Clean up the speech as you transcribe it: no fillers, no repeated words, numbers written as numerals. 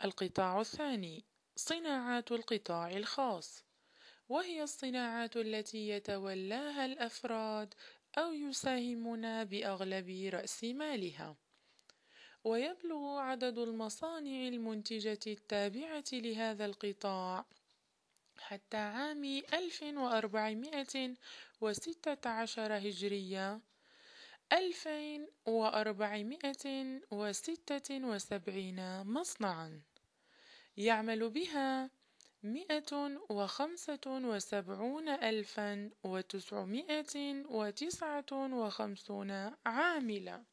القطاع الثاني: صناعات القطاع الخاص، وهي الصناعات التي يتولاها الأفراد أو يساهمون بأغلب رأس مالها. ويبلغ عدد المصانع المنتجة التابعة لهذا القطاع حتى عام 1416 هجرية 2476 مصنعا، يعمل بها 175,959 عاملا.